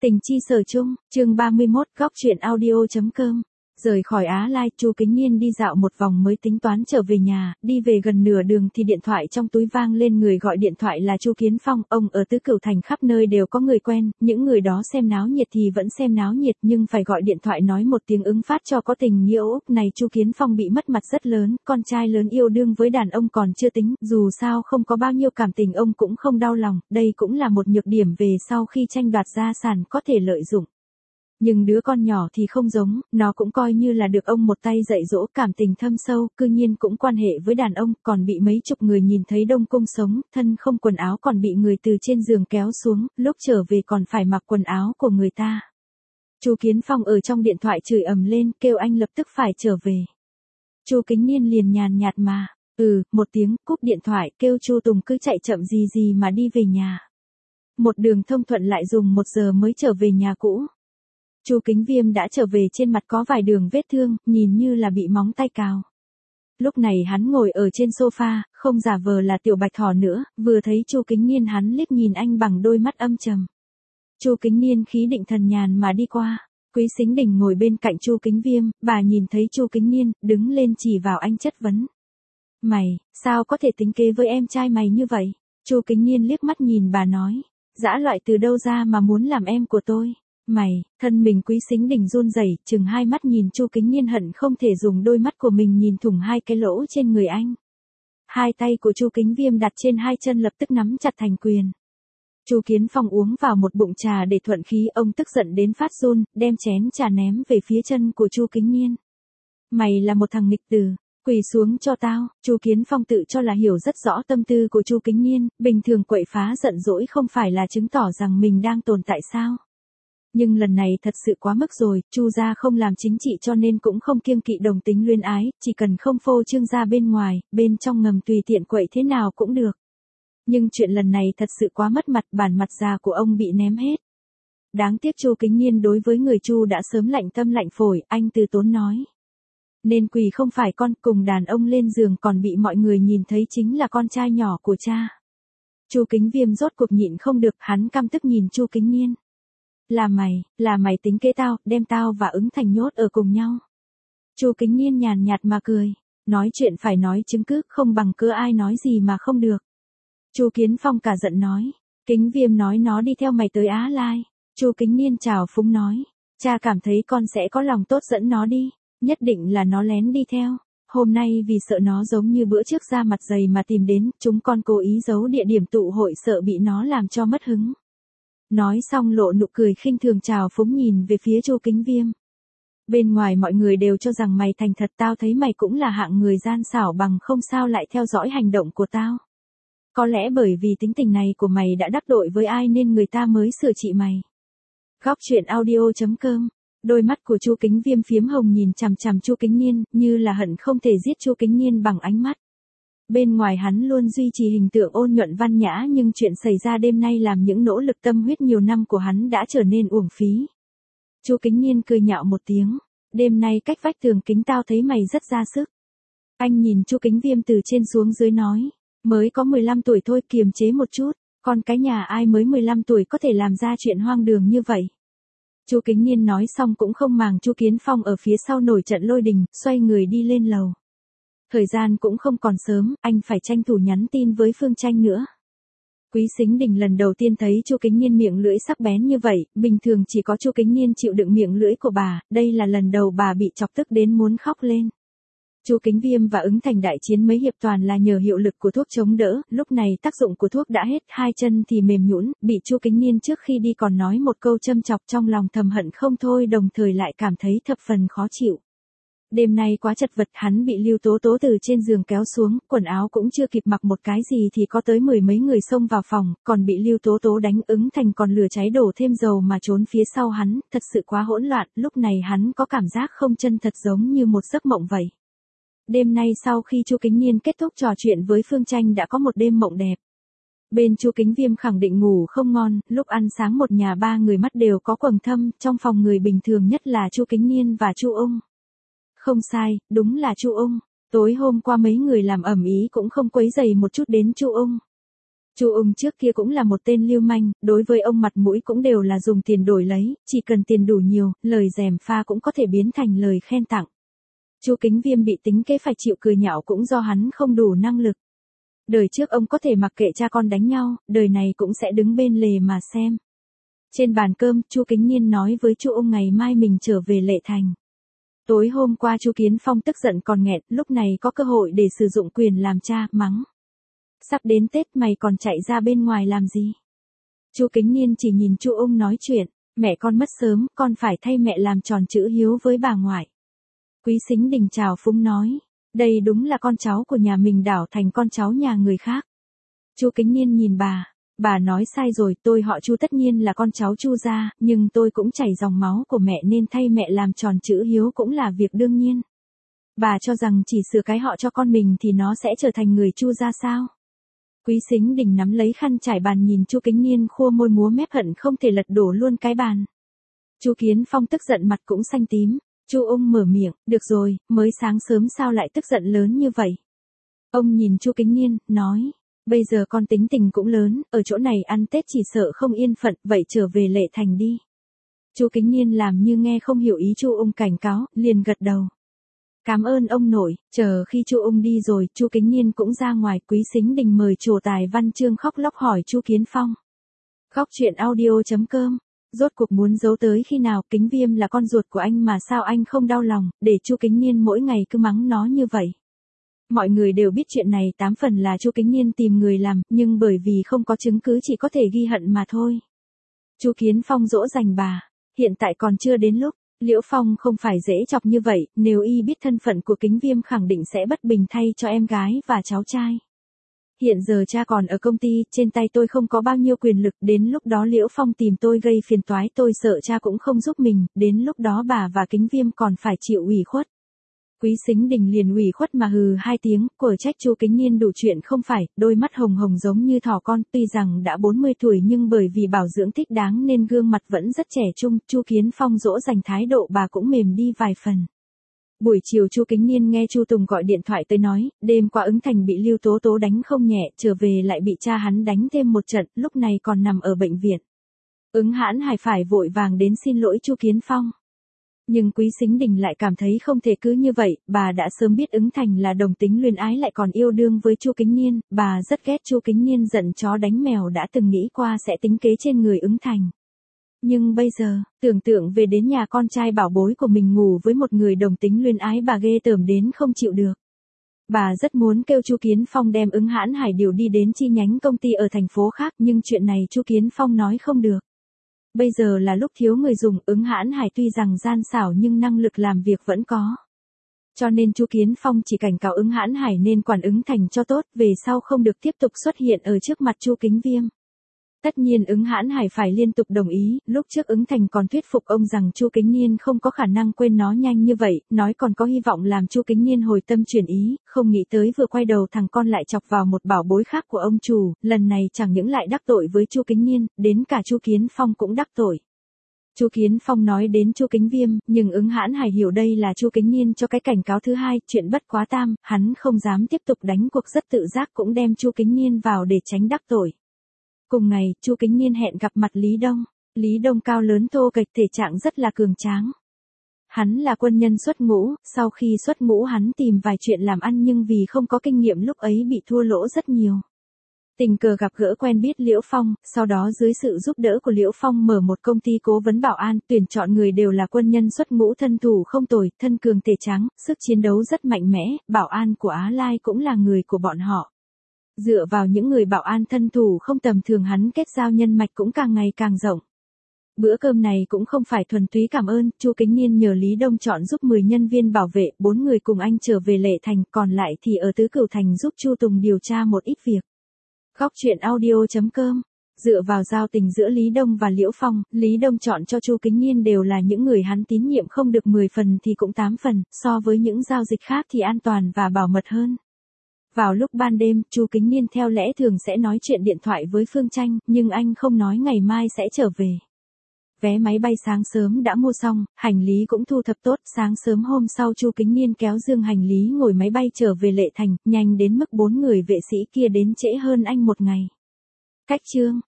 Tình chi sở chung, chương 31, góc truyện audio.com. Rời khỏi Á Lai, Chu Kính Nhiên đi dạo một vòng mới tính toán trở về nhà, đi về gần nửa đường thì điện thoại trong túi vang lên, người gọi điện thoại là Chu Kiến Phong. Ông ở Tứ Cửu Thành khắp nơi đều có người quen, những người đó xem náo nhiệt thì vẫn xem náo nhiệt, nhưng phải gọi điện thoại nói một tiếng ứng phát cho có tình nghĩa. Úc này Chu Kiến Phong bị mất mặt rất lớn, con trai lớn yêu đương với đàn ông còn chưa tính, dù sao không có bao nhiêu cảm tình ông cũng không đau lòng, đây cũng là một nhược điểm về sau khi tranh đoạt gia sản có thể lợi dụng. Nhưng đứa con nhỏ thì không giống, nó cũng coi như là được ông một tay dạy dỗ, cảm tình thâm sâu, cư nhiên cũng quan hệ với đàn ông, còn bị mấy chục người nhìn thấy đông cung sống, thân không quần áo còn bị người từ trên giường kéo xuống, lúc trở về còn phải mặc quần áo của người ta. Chu Kiến Phong ở trong điện thoại chửi ầm lên, kêu anh lập tức phải trở về. Chu Kính Nhiên liền nhàn nhạt mà, một tiếng, cúp điện thoại, kêu Chu Tùng cứ chạy chậm gì gì mà đi về nhà. Một đường thông thuận lại dùng 1 giờ mới trở về nhà cũ. Chu Kính Viêm đã trở về, trên mặt có vài đường vết thương, nhìn như là bị móng tay cào. Lúc này hắn ngồi ở trên sofa, không giả vờ là tiểu bạch thỏ nữa, vừa thấy Chu Kính Nhiên hắn liếc nhìn anh bằng đôi mắt âm trầm. Chu Kính Nhiên khí định thần nhàn mà đi qua, Quý Sính Đình ngồi bên cạnh Chu Kính Viêm, bà nhìn thấy Chu Kính Nhiên, đứng lên chỉ vào anh chất vấn. Mày, sao có thể tính kế với em trai mày như vậy? Chu Kính Nhiên liếc mắt nhìn bà nói, dã loại từ đâu ra mà muốn làm em của tôi? Mày, thân mình Quý Sính Đình run rẩy, chừng hai mắt nhìn Chu Kính Nhiên, hận không thể dùng đôi mắt của mình nhìn thủng 2 cái lỗ trên người anh. Hai tay của Chu Kính Viêm đặt trên 2 chân lập tức nắm chặt thành quyền. Chu Kiến Phong uống vào một bụng trà để thuận khí, ông tức giận đến phát run, đem chén trà ném về phía chân của Chu Kính Nhiên. Mày là một thằng nghịch tử, quỳ xuống cho tao. Chu Kiến Phong tự cho là hiểu rất rõ tâm tư của Chu Kính Nhiên, bình thường quậy phá giận dỗi không phải là chứng tỏ rằng mình đang tồn tại sao? Nhưng lần này thật sự quá mức rồi, Chu gia không làm chính trị cho nên cũng không kiêng kỵ đồng tính luyến ái, chỉ cần không phô trương ra bên ngoài, bên trong ngầm tùy tiện quậy thế nào cũng được. Nhưng chuyện lần này thật sự quá mất mặt, bản mặt già của ông bị ném hết. Đáng tiếc Chu Kính Nhiên đối với người Chu đã sớm lạnh tâm lạnh phổi, anh từ tốn nói. Nên quỳ không phải con, cùng đàn ông lên giường còn bị mọi người nhìn thấy chính là con trai nhỏ của cha. Chu Kính Viêm rốt cuộc nhịn không được, hắn căm tức nhìn Chu Kính Nhiên. Là mày tính kế tao, đem tao và Ứng Thành nhốt ở cùng nhau. Chu Kính Nhiên nhàn nhạt mà cười, nói chuyện phải nói chứng cứ, không bằng cứ ai nói gì mà không được. Chu Kiến Phong cả giận nói, Kính Viêm nói nó đi theo mày tới Á Lai. Chu Kính Nhiên chào phúng nói, cha cảm thấy con sẽ có lòng tốt dẫn nó đi, nhất định là nó lén đi theo. Hôm nay vì sợ nó giống như bữa trước ra mặt dày mà tìm đến, chúng con cố ý giấu địa điểm tụ hội, sợ bị nó làm cho mất hứng. Nói xong lộ nụ cười khinh thường chào phúng nhìn về phía Chu Kính Viêm. Bên ngoài mọi người đều cho rằng mày thành thật, tao thấy mày cũng là hạng người gian xảo, bằng không sao lại theo dõi hành động của tao. Có lẽ bởi vì tính tình này của mày đã đắc tội với ai nên người ta mới sửa trị mày. Góc truyện audio.com. Đôi mắt của Chu Kính Viêm phiếm hồng nhìn chằm chằm Chu Kính Nhiên, như là hận không thể giết Chu Kính Nhiên bằng ánh mắt. Bên ngoài hắn luôn duy trì hình tượng ôn nhuận văn nhã, nhưng chuyện xảy ra đêm nay làm những nỗ lực tâm huyết nhiều năm của hắn đã trở nên uổng phí. Chu Kính Nhiên cười nhạo một tiếng, đêm nay cách vách tường kính tao thấy mày rất ra sức. Anh nhìn Chu Kính Viêm từ trên xuống dưới nói, mới có 15 tuổi thôi, kiềm chế một chút, con cái nhà ai mới 15 tuổi có thể làm ra chuyện hoang đường như vậy. Chu Kính Nhiên nói xong cũng không màng Chu Kiến Phong ở phía sau nổi trận lôi đình, xoay người đi lên lầu. Thời gian cũng không còn sớm, anh phải tranh thủ nhắn tin với Phương Tranh nữa. Quý Sính Đình lần đầu tiên thấy Chu Kính Nhiên miệng lưỡi sắc bén như vậy, bình thường chỉ có Chu Kính Nhiên chịu đựng miệng lưỡi của bà, đây là lần đầu bà bị chọc tức đến muốn khóc lên. Chu Kính Viêm và Ứng Thành đại chiến mấy hiệp toàn là nhờ hiệu lực của thuốc chống đỡ, lúc này tác dụng của thuốc đã hết, 2 chân thì mềm nhũn, bị Chu Kính Nhiên trước khi đi còn nói một câu châm chọc, trong lòng thầm hận không thôi, đồng thời lại cảm thấy thập phần khó chịu. Đêm nay quá chật vật, hắn bị Lưu Tố Tố từ trên giường kéo xuống, quần áo cũng chưa kịp mặc một cái gì thì có tới 10 mấy người xông vào phòng, còn bị Lưu Tố Tố đánh. Ứng Thành còn lửa cháy đổ thêm dầu mà trốn phía sau hắn, thật sự quá hỗn loạn, lúc này hắn có cảm giác không chân thật, giống như một giấc mộng vậy. Đêm nay sau khi Chu Kính Nhiên kết thúc trò chuyện với Phương Tranh đã có một đêm mộng đẹp. Bên Chu Kính Viêm khẳng định ngủ không ngon, lúc ăn sáng một nhà 3 người mắt đều có quầng thâm, trong phòng người bình thường nhất là Chu Kính Nhiên và Chu Ung. Không sai, đúng là Chu Ung. Tối hôm qua mấy người làm ầm ĩ cũng không quấy rầy một chút đến Chu Ung. Chu Ung trước kia cũng là một tên lưu manh, đối với ông mặt mũi cũng đều là dùng tiền đổi lấy, chỉ cần tiền đủ nhiều, lời gièm pha cũng có thể biến thành lời khen tặng. Chu Kính Viêm bị tính kế phải chịu cười nhạo cũng do hắn không đủ năng lực. Đời trước ông có thể mặc kệ cha con đánh nhau, đời này cũng sẽ đứng bên lề mà xem. Trên bàn cơm, Chu Kính Nhiên nói với Chu Ung ngày mai mình trở về Lệ Thành. Tối hôm qua Chu Kiến Phong tức giận còn nghẹn, lúc này có cơ hội để sử dụng quyền làm cha, mắng. Sắp đến Tết mày còn chạy ra bên ngoài làm gì? Chu Kính Nhiên chỉ nhìn Chu Ung nói chuyện, mẹ con mất sớm, con phải thay mẹ làm tròn chữ hiếu với bà ngoại. Quý Sính Đình chào phúng nói, đây đúng là con cháu của nhà mình đảo thành con cháu nhà người khác. Chu Kính Nhiên nhìn bà nói sai rồi, tôi họ Chu tất nhiên là con cháu Chu gia, nhưng tôi cũng chảy dòng máu của mẹ nên thay mẹ làm tròn chữ hiếu cũng là việc đương nhiên. Bà cho rằng chỉ sửa cái họ cho con mình thì nó sẽ trở thành người Chu gia sao? Quý Sính Đình nắm lấy khăn trải bàn nhìn Chu Kính Nhiên khua môi múa mép hận không thể lật đổ luôn cái bàn. Chu Kiến Phong tức giận mặt cũng xanh tím. Chu Ung mở miệng, được rồi, mới sáng sớm sao lại tức giận lớn như vậy? Ông nhìn Chu Kính Nhiên, nói, bây giờ con tính tình cũng lớn, ở chỗ này ăn Tết chỉ sợ không yên phận, vậy trở về Lệ Thành đi. Chu Kính Nhiên làm như nghe không hiểu ý Chu Ung cảnh cáo, liền gật đầu. Cảm ơn ông nội, chờ khi Chu Ung đi rồi, Chu Kính Nhiên cũng ra ngoài. Quý Sính Đình mời Trổ Tài Văn Chương khóc lóc hỏi Chu Kiến Phong. Khóc chuyện audio.com. Rốt cuộc muốn giấu tới khi nào? Kính Viêm là con ruột của anh mà sao anh không đau lòng, để Chu Kính Nhiên mỗi ngày cứ mắng nó như vậy. Mọi người đều biết chuyện này 8 phần là Chu Kính Nhiên tìm người làm, nhưng bởi vì không có chứng cứ chỉ có thể ghi hận mà thôi. Chu Kiến Phong dỗ dành bà, hiện tại còn chưa đến lúc. Liễu Phong không phải dễ chọc như vậy, nếu y biết thân phận của Kính Viêm khẳng định sẽ bất bình thay cho em gái và cháu trai. Hiện giờ cha còn ở công ty, trên tay tôi không có bao nhiêu quyền lực, đến lúc đó Liễu Phong tìm tôi gây phiền toái, tôi sợ cha cũng không giúp mình, đến lúc đó bà và Kính Viêm còn phải chịu ủy khuất. Quý Sính Đình liền ủy khuất mà hừ 2 tiếng, của trách Chu Kính Nhiên đủ chuyện không phải, đôi mắt hồng hồng giống như thỏ con, tuy rằng đã 40 tuổi nhưng bởi vì bảo dưỡng thích đáng nên gương mặt vẫn rất trẻ trung. Chu Kiến Phong dỗ dành thái độ bà cũng mềm đi vài phần. Buổi chiều Chu Kính Nhiên nghe Chu Tùng gọi điện thoại tới nói, đêm qua Ứng Thành bị Lưu Tố Tố đánh không nhẹ, trở về lại bị cha hắn đánh thêm một trận, lúc này còn nằm ở bệnh viện. Ứng Hãn Hải phải vội vàng đến xin lỗi Chu Kiến Phong. Nhưng Quý Sính Đình lại cảm thấy không thể cứ như vậy, bà đã sớm biết Ứng Thành là đồng tính luyến ái lại còn yêu đương với Chu Kính Nhiên, bà rất ghét Chu Kính Nhiên giận chó đánh mèo đã từng nghĩ qua sẽ tính kế trên người Ứng Thành. Nhưng bây giờ, tưởng tượng về đến nhà con trai bảo bối của mình ngủ với một người đồng tính luyến ái bà ghê tởm đến không chịu được. Bà rất muốn kêu Chu Kiến Phong đem Ứng Hãn Hải điều đi đến chi nhánh công ty ở thành phố khác nhưng chuyện này Chu Kiến Phong nói không được. Bây giờ là lúc thiếu người dùng, Ứng Hãn Hải tuy rằng gian xảo nhưng năng lực làm việc vẫn có. Cho nên Chu Kiến Phong chỉ cảnh cáo Ứng Hãn Hải nên quản Ứng Thành cho tốt, về sau không được tiếp tục xuất hiện ở trước mặt Chu Kính Viêm. Tất nhiên Ứng Hãn Hải phải liên tục đồng ý, lúc trước Ứng Thành còn thuyết phục ông rằng Chu Kính Nhiên không có khả năng quên nó nhanh như vậy, nói còn có hy vọng làm Chu Kính Nhiên hồi tâm chuyển ý, không nghĩ tới vừa quay đầu thằng con lại chọc vào một bảo bối khác của ông chủ, lần này chẳng những lại đắc tội với Chu Kính Nhiên, đến cả Chu Kiến Phong cũng đắc tội. Chu Kiến Phong nói đến Chu Kính Viêm, nhưng Ứng Hãn Hải hiểu đây là Chu Kính Nhiên cho cái cảnh cáo thứ hai, chuyện bất quá tam, hắn không dám tiếp tục đánh cuộc rất tự giác cũng đem Chu Kính Nhiên vào để tránh đắc tội. Cùng ngày, Chu Kính Nhiên hẹn gặp mặt Lý Đông. Lý Đông cao lớn thô kệch thể trạng rất là cường tráng. Hắn là quân nhân xuất ngũ, sau khi xuất ngũ hắn tìm vài chuyện làm ăn nhưng vì không có kinh nghiệm lúc ấy bị thua lỗ rất nhiều. Tình cờ gặp gỡ quen biết Liễu Phong, sau đó dưới sự giúp đỡ của Liễu Phong mở một công ty cố vấn bảo an, tuyển chọn người đều là quân nhân xuất ngũ thân thủ không tồi, thân cường thể tráng, sức chiến đấu rất mạnh mẽ, bảo an của Á Lai cũng là người của bọn họ. Dựa vào những người bảo an thân thủ không tầm thường hắn kết giao nhân mạch cũng càng ngày càng rộng. Bữa cơm này cũng không phải thuần túy cảm ơn, Chu Kính Nhiên nhờ Lý Đông chọn giúp 10 nhân viên bảo vệ, 4 người cùng anh trở về Lệ Thành, còn lại thì ở Tứ Cửu Thành giúp Chu Tùng điều tra một ít việc. Khóc chuyện audio.com. Dựa vào giao tình giữa Lý Đông và Liễu Phong, Lý Đông chọn cho Chu Kính Nhiên đều là những người hắn tín nhiệm không được 10 phần thì cũng 8 phần, so với những giao dịch khác thì an toàn và bảo mật hơn. Vào lúc ban đêm, Chu Kính Nhiên theo lẽ thường sẽ nói chuyện điện thoại với Phương Tranh, nhưng anh không nói ngày mai sẽ trở về. Vé máy bay sáng sớm đã mua xong, hành lý cũng thu thập tốt, sáng sớm hôm sau Chu Kính Nhiên kéo dương hành lý ngồi máy bay trở về Lệ Thành, nhanh đến mức 4 người vệ sĩ kia đến trễ hơn anh một ngày. Cách chương